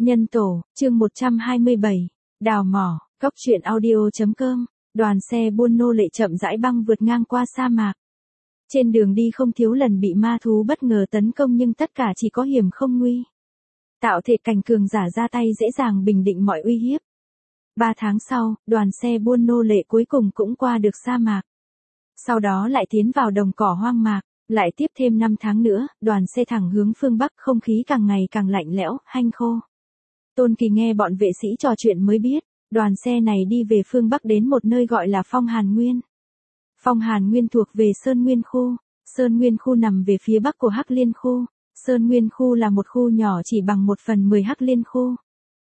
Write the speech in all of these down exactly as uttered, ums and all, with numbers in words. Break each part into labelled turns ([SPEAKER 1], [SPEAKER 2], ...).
[SPEAKER 1] Nhân tổ, chương một trăm hai mươi bảy, đào mỏ, góc truyện audio.com, đoàn xe buôn nô lệ chậm rãi băng vượt ngang qua sa mạc. Trên đường đi không thiếu lần bị ma thú bất ngờ tấn công nhưng tất cả chỉ có hiểm không nguy. Tạo thể cảnh cường giả ra tay dễ dàng bình định mọi uy hiếp. Ba tháng sau, đoàn xe buôn nô lệ cuối cùng cũng qua được sa mạc. Sau đó lại tiến vào đồng cỏ hoang mạc, lại tiếp thêm năm tháng nữa, đoàn xe thẳng hướng phương Bắc, không khí càng ngày càng lạnh lẽo, hanh khô. Tôn Kỳ nghe bọn vệ sĩ trò chuyện mới biết, đoàn xe này đi về phương Bắc đến một nơi gọi là Phong Hàn Nguyên. Phong Hàn Nguyên thuộc về Sơn Nguyên khu, Sơn Nguyên khu nằm về phía bắc của Hắc Liên khu. Sơn Nguyên khu là một khu nhỏ chỉ bằng một phần mười Hắc Liên khu.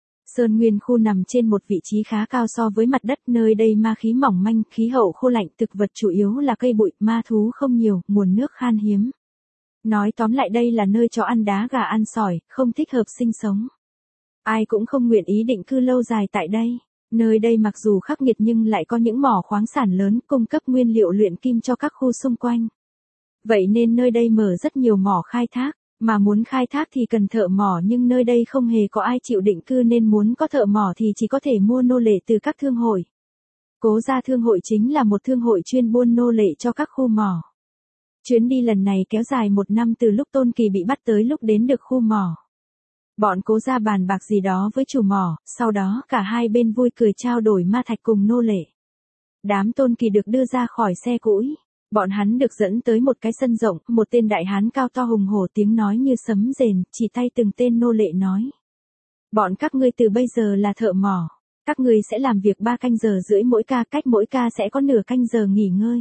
[SPEAKER 1] Sơn Nguyên khu nằm trên một vị trí khá cao so với mặt đất, nơi đây ma khí mỏng manh, khí hậu khô lạnh, thực vật chủ yếu là cây bụi, ma thú không nhiều, nguồn nước khan hiếm. Nói tóm lại đây là nơi chó ăn đá gà ăn sỏi, không thích hợp sinh sống. Ai cũng không nguyện ý định cư lâu dài tại đây. Nơi đây mặc dù khắc nghiệt nhưng lại có những mỏ khoáng sản lớn cung cấp nguyên liệu luyện kim cho các khu xung quanh. Vậy nên nơi đây mở rất nhiều mỏ khai thác, mà muốn khai thác thì cần thợ mỏ nhưng nơi đây không hề có ai chịu định cư nên muốn có thợ mỏ thì chỉ có thể mua nô lệ từ các thương hội. Cố Gia Thương hội chính là một thương hội chuyên buôn nô lệ cho các khu mỏ. Chuyến đi lần này kéo dài một năm từ lúc Tôn Kỳ bị bắt tới lúc đến được khu mỏ. Bọn Cố Gia bàn bạc gì đó với chủ mỏ, sau đó cả hai bên vui cười trao đổi ma thạch cùng nô lệ. Đám Tôn Kỳ được đưa ra khỏi xe củi. Bọn hắn được dẫn tới một cái sân rộng, một tên đại hán cao to hùng hổ tiếng nói như sấm rền, chỉ tay từng tên nô lệ nói. Bọn các ngươi từ bây giờ là thợ mỏ. Các ngươi sẽ làm việc ba canh giờ rưỡi mỗi ca, cách mỗi ca sẽ có nửa canh giờ nghỉ ngơi.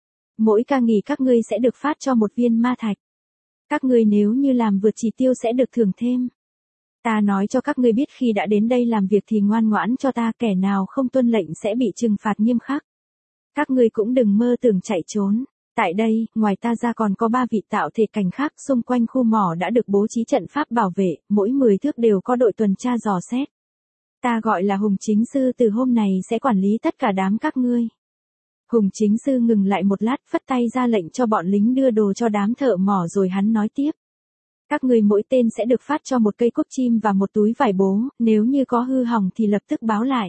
[SPEAKER 1] Mỗi ca nghỉ các ngươi sẽ được phát cho một viên ma thạch. Các ngươi nếu như làm vượt chỉ tiêu sẽ được thưởng thêm. Ta nói cho các ngươi biết khi đã đến đây làm việc thì ngoan ngoãn cho ta, kẻ nào không tuân lệnh sẽ bị trừng phạt nghiêm khắc. Các ngươi cũng đừng mơ tưởng chạy trốn. Tại đây, ngoài ta ra còn có ba vị tạo thể cảnh khác, xung quanh khu mỏ đã được bố trí trận pháp bảo vệ, mỗi mười thước đều có đội tuần tra dò xét. Ta gọi là Hùng Chính Sư, từ hôm này sẽ quản lý tất cả đám các ngươi. Hùng Chính Sư ngừng lại một lát, phất tay ra lệnh cho bọn lính đưa đồ cho đám thợ mỏ rồi hắn nói tiếp. Các ngươi mỗi tên sẽ được phát cho một cây cúc chim và một túi vải bố, nếu như có hư hỏng thì lập tức báo lại.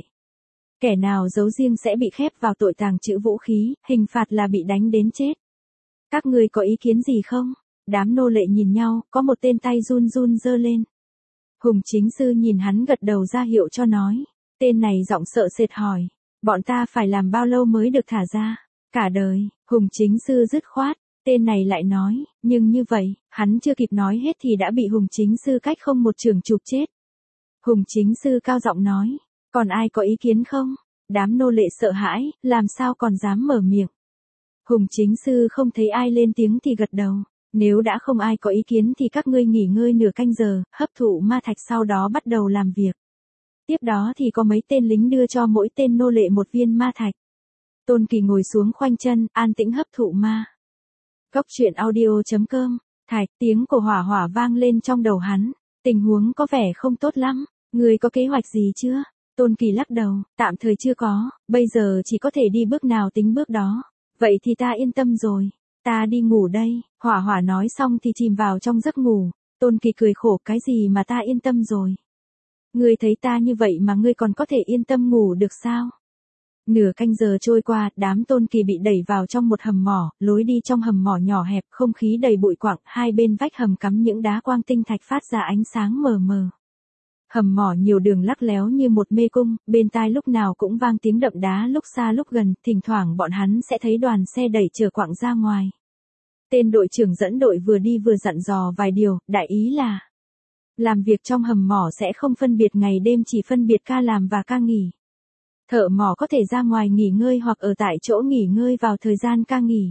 [SPEAKER 1] Kẻ nào giấu riêng sẽ bị khép vào tội tàng trữ vũ khí, hình phạt là bị đánh đến chết. Các ngươi có ý kiến gì không? Đám nô lệ nhìn nhau, có một tên tay run run giơ lên. Hùng Chính Sư nhìn hắn gật đầu ra hiệu cho nói. Tên này giọng sợ sệt hỏi. Bọn ta phải làm bao lâu mới được thả ra? Cả đời. Hùng Chính Sư dứt khoát. Tên này lại nói, nhưng như vậy, hắn chưa kịp nói hết thì đã bị Hùng Chính Sư cách không một trường chụp chết. Hùng Chính Sư cao giọng nói. Còn ai có ý kiến không? Đám nô lệ sợ hãi, làm sao còn dám mở miệng. Hùng Chính Sư không thấy ai lên tiếng thì gật đầu. Nếu đã không ai có ý kiến thì các ngươi nghỉ ngơi nửa canh giờ, hấp thụ ma thạch sau đó bắt đầu làm việc. Tiếp đó thì có mấy tên lính đưa cho mỗi tên nô lệ một viên ma thạch. Tôn Kỳ ngồi xuống khoanh chân, an tĩnh hấp thụ ma. Góc truyện audio.com, thạch, tiếng của hỏa hỏa vang lên trong đầu hắn. Tình huống có vẻ không tốt lắm. Ngươi có kế hoạch gì chưa? Tôn Kỳ lắc đầu, tạm thời chưa có, bây giờ chỉ có thể đi bước nào tính bước đó. Vậy thì ta yên tâm rồi, ta đi ngủ đây. Hỏa hỏa nói xong thì chìm vào trong giấc ngủ. Tôn Kỳ cười khổ, cái gì mà ta yên tâm rồi? Ngươi thấy ta như vậy mà ngươi còn có thể yên tâm ngủ được sao? Nửa canh giờ trôi qua, đám Tôn Kỳ bị đẩy vào trong một hầm mỏ, lối đi trong hầm mỏ nhỏ hẹp, không khí đầy bụi quặng, hai bên vách hầm cắm những đá quang tinh thạch phát ra ánh sáng mờ mờ. Hầm mỏ nhiều đường lắc léo như một mê cung, bên tai lúc nào cũng vang tiếng đậm đá lúc xa lúc gần, thỉnh thoảng bọn hắn sẽ thấy đoàn xe đẩy chở quặng ra ngoài. Tên đội trưởng dẫn đội vừa đi vừa dặn dò vài điều, đại ý là làm việc trong hầm mỏ sẽ không phân biệt ngày đêm, chỉ phân biệt ca làm và ca nghỉ. Thợ mỏ có thể ra ngoài nghỉ ngơi hoặc ở tại chỗ nghỉ ngơi vào thời gian ca nghỉ.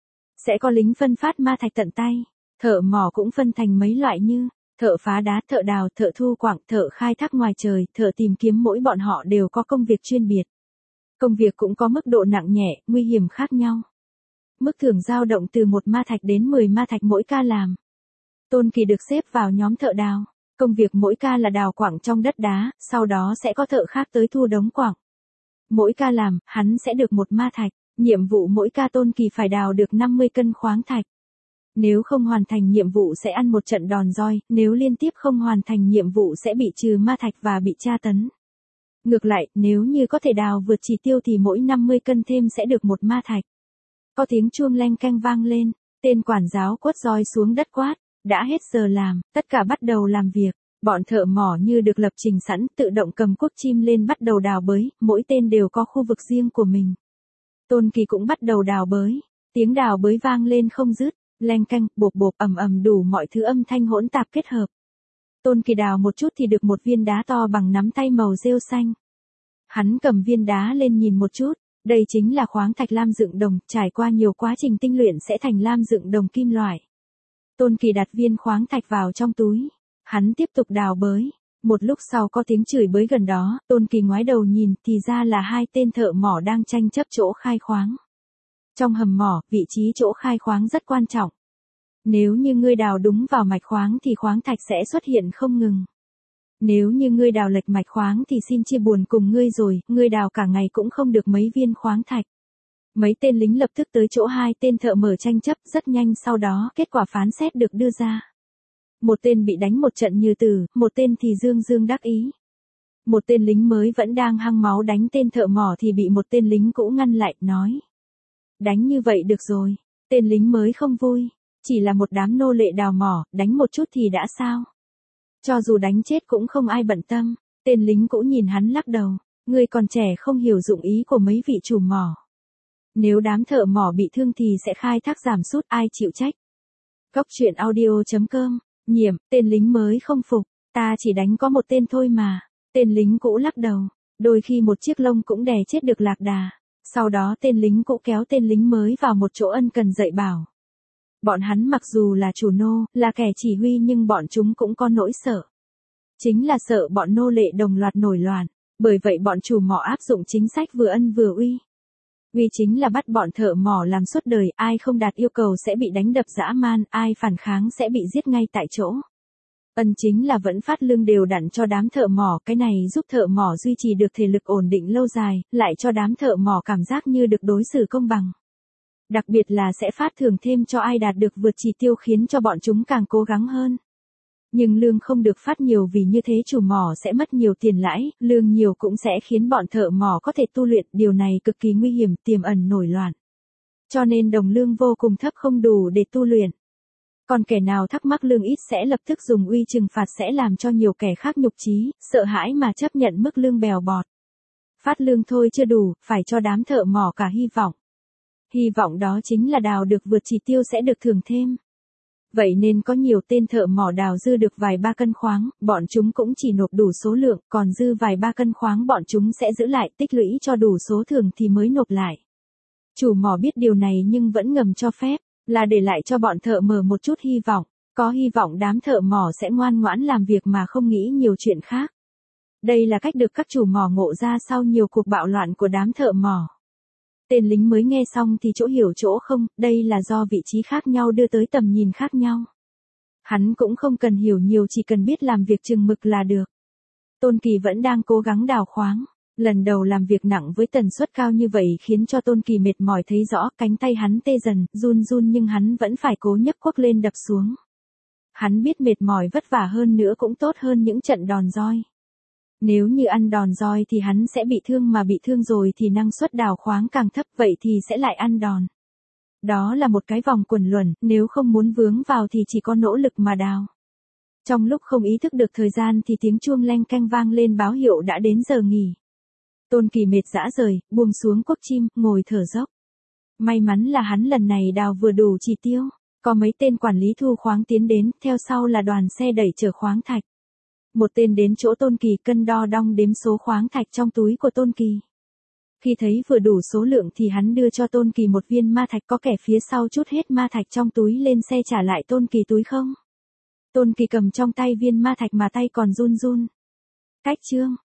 [SPEAKER 1] Sẽ có lính phân phát ma thạch tận tay. Thợ mỏ cũng phân thành mấy loại như thợ phá đá, thợ đào, thợ thu quặng, thợ khai thác ngoài trời, thợ tìm kiếm, mỗi bọn họ đều có công việc chuyên biệt. Công việc cũng có mức độ nặng nhẹ, nguy hiểm khác nhau. Mức thưởng dao động từ một ma thạch đến mười ma thạch mỗi ca làm. Tôn Kỳ được xếp vào nhóm thợ đào. Công việc mỗi ca là đào quặng trong đất đá, sau đó sẽ có thợ khác tới thu đống quặng. Mỗi ca làm, hắn sẽ được một ma thạch. Nhiệm vụ mỗi ca Tôn Kỳ phải đào được năm mươi cân khoáng thạch. Nếu không hoàn thành nhiệm vụ sẽ ăn một trận đòn roi, nếu liên tiếp không hoàn thành nhiệm vụ sẽ bị trừ ma thạch và bị tra tấn. Ngược lại, nếu như có thể đào vượt chỉ tiêu thì mỗi năm mươi cân thêm sẽ được một ma thạch. Có tiếng chuông leng keng vang lên, tên quản giáo quất roi xuống đất quát, đã hết giờ làm, tất cả bắt đầu làm việc. Bọn thợ mỏ như được lập trình sẵn, tự động cầm cuốc chim lên bắt đầu đào bới, mỗi tên đều có khu vực riêng của mình. Tôn Kỳ cũng bắt đầu đào bới, tiếng đào bới vang lên không dứt, leng keng, bộp bộp, ầm ầm, đủ mọi thứ âm thanh hỗn tạp kết hợp. Tôn Kỳ đào một chút thì được một viên đá to bằng nắm tay màu rêu xanh. Hắn cầm viên đá lên nhìn một chút, đây chính là khoáng thạch lam dựng đồng, trải qua nhiều quá trình tinh luyện sẽ thành lam dựng đồng kim loại. Tôn Kỳ đặt viên khoáng thạch vào trong túi, hắn tiếp tục đào bới. Một lúc sau có tiếng chửi bới gần đó, Tôn Kỳ ngoái đầu nhìn thì ra là hai tên thợ mỏ đang tranh chấp chỗ khai khoáng. Trong hầm mỏ, vị trí chỗ khai khoáng rất quan trọng. Nếu như ngươi đào đúng vào mạch khoáng thì khoáng thạch sẽ xuất hiện không ngừng. Nếu như ngươi đào lệch mạch khoáng thì xin chia buồn cùng ngươi rồi, ngươi đào cả ngày cũng không được mấy viên khoáng thạch. Mấy tên lính lập tức tới chỗ hai tên thợ mở tranh chấp, rất nhanh sau đó kết quả phán xét được đưa ra. Một tên bị đánh một trận như tử, một tên thì dương dương đắc ý. Một tên lính mới vẫn đang hăng máu đánh tên thợ mỏ thì bị một tên lính cũ ngăn lại, nói. Đánh như vậy được rồi, tên lính mới không vui, chỉ là một đám nô lệ đào mỏ, đánh một chút thì đã sao. Cho dù đánh chết cũng không ai bận tâm, tên lính cũ nhìn hắn lắc đầu, ngươi còn trẻ không hiểu dụng ý của mấy vị chủ mỏ. Nếu đám thợ mỏ bị thương thì sẽ khai thác giảm sút, ai chịu trách. Cốc truyện audio chấm com, Nhiễm, tên lính mới không phục, ta chỉ đánh có một tên thôi mà. Tên lính cũ lắc đầu, đôi khi một chiếc lông cũng đè chết được lạc đà. Sau đó tên lính cũ kéo tên lính mới vào một chỗ ân cần dạy bảo. Bọn hắn mặc dù là chủ nô, là kẻ chỉ huy nhưng bọn chúng cũng có nỗi sợ. Chính là sợ bọn nô lệ đồng loạt nổi loạn, bởi vậy bọn chủ mỏ áp dụng chính sách vừa ân vừa uy. Uy chính là bắt bọn thợ mỏ làm suốt đời, ai không đạt yêu cầu sẽ bị đánh đập dã man, ai phản kháng sẽ bị giết ngay tại chỗ. Ân chính là vẫn phát lương đều đặn cho đám thợ mỏ, cái này giúp thợ mỏ duy trì được thể lực ổn định lâu dài, lại cho đám thợ mỏ cảm giác như được đối xử công bằng. Đặc biệt là sẽ phát thưởng thêm cho ai đạt được vượt chỉ tiêu khiến cho bọn chúng càng cố gắng hơn. Nhưng lương không được phát nhiều vì như thế chủ mỏ sẽ mất nhiều tiền lãi, lương nhiều cũng sẽ khiến bọn thợ mỏ có thể tu luyện, điều này cực kỳ nguy hiểm, tiềm ẩn nổi loạn. Cho nên đồng lương vô cùng thấp không đủ để tu luyện. Còn kẻ nào thắc mắc lương ít sẽ lập tức dùng uy trừng phạt sẽ làm cho nhiều kẻ khác nhục chí, sợ hãi mà chấp nhận mức lương bèo bọt. Phát lương thôi chưa đủ, phải cho đám thợ mỏ cả hy vọng. Hy vọng đó chính là đào được vượt chỉ tiêu sẽ được thưởng thêm. Vậy nên có nhiều tên thợ mỏ đào dư được vài ba cân khoáng, bọn chúng cũng chỉ nộp đủ số lượng, còn dư vài ba cân khoáng bọn chúng sẽ giữ lại, tích lũy cho đủ số thưởng thì mới nộp lại. Chủ mỏ biết điều này nhưng vẫn ngầm cho phép, là để lại cho bọn thợ mở một chút hy vọng, có hy vọng đám thợ mỏ sẽ ngoan ngoãn làm việc mà không nghĩ nhiều chuyện khác. Đây là cách được các chủ mỏ ngộ ra sau nhiều cuộc bạo loạn của đám thợ mỏ. Tên lính mới nghe xong thì chỗ hiểu chỗ không, đây là do vị trí khác nhau đưa tới tầm nhìn khác nhau. Hắn cũng không cần hiểu nhiều, chỉ cần biết làm việc chừng mực là được. Tôn Kỳ vẫn đang cố gắng đào khoáng. Lần đầu làm việc nặng với tần suất cao như vậy khiến cho Tôn Kỳ mệt mỏi thấy rõ, cánh tay hắn tê dần, run run nhưng hắn vẫn phải cố nhấc cuốc lên đập xuống. Hắn biết mệt mỏi vất vả hơn nữa cũng tốt hơn những trận đòn roi. Nếu như ăn đòn roi thì hắn sẽ bị thương, mà bị thương rồi thì năng suất đào khoáng càng thấp, vậy thì sẽ lại ăn đòn. Đó là một cái vòng quẩn luẩn, nếu không muốn vướng vào thì chỉ có nỗ lực mà đào. Trong lúc không ý thức được thời gian thì tiếng chuông leng keng vang lên báo hiệu đã đến giờ nghỉ. Tôn Kỳ mệt rã rời, buông xuống cuốc chim, ngồi thở dốc. May mắn là hắn lần này đào vừa đủ chỉ tiêu, có mấy tên quản lý thu khoáng tiến đến, theo sau là đoàn xe đẩy chở khoáng thạch. Một tên đến chỗ Tôn Kỳ cân đo đong đếm số khoáng thạch trong túi của Tôn Kỳ. Khi thấy vừa đủ số lượng thì hắn đưa cho Tôn Kỳ một viên ma thạch, có kẻ phía sau trút hết ma thạch trong túi lên xe trả lại Tôn Kỳ túi không. Tôn Kỳ cầm trong tay viên ma thạch mà tay còn run run. Cách chương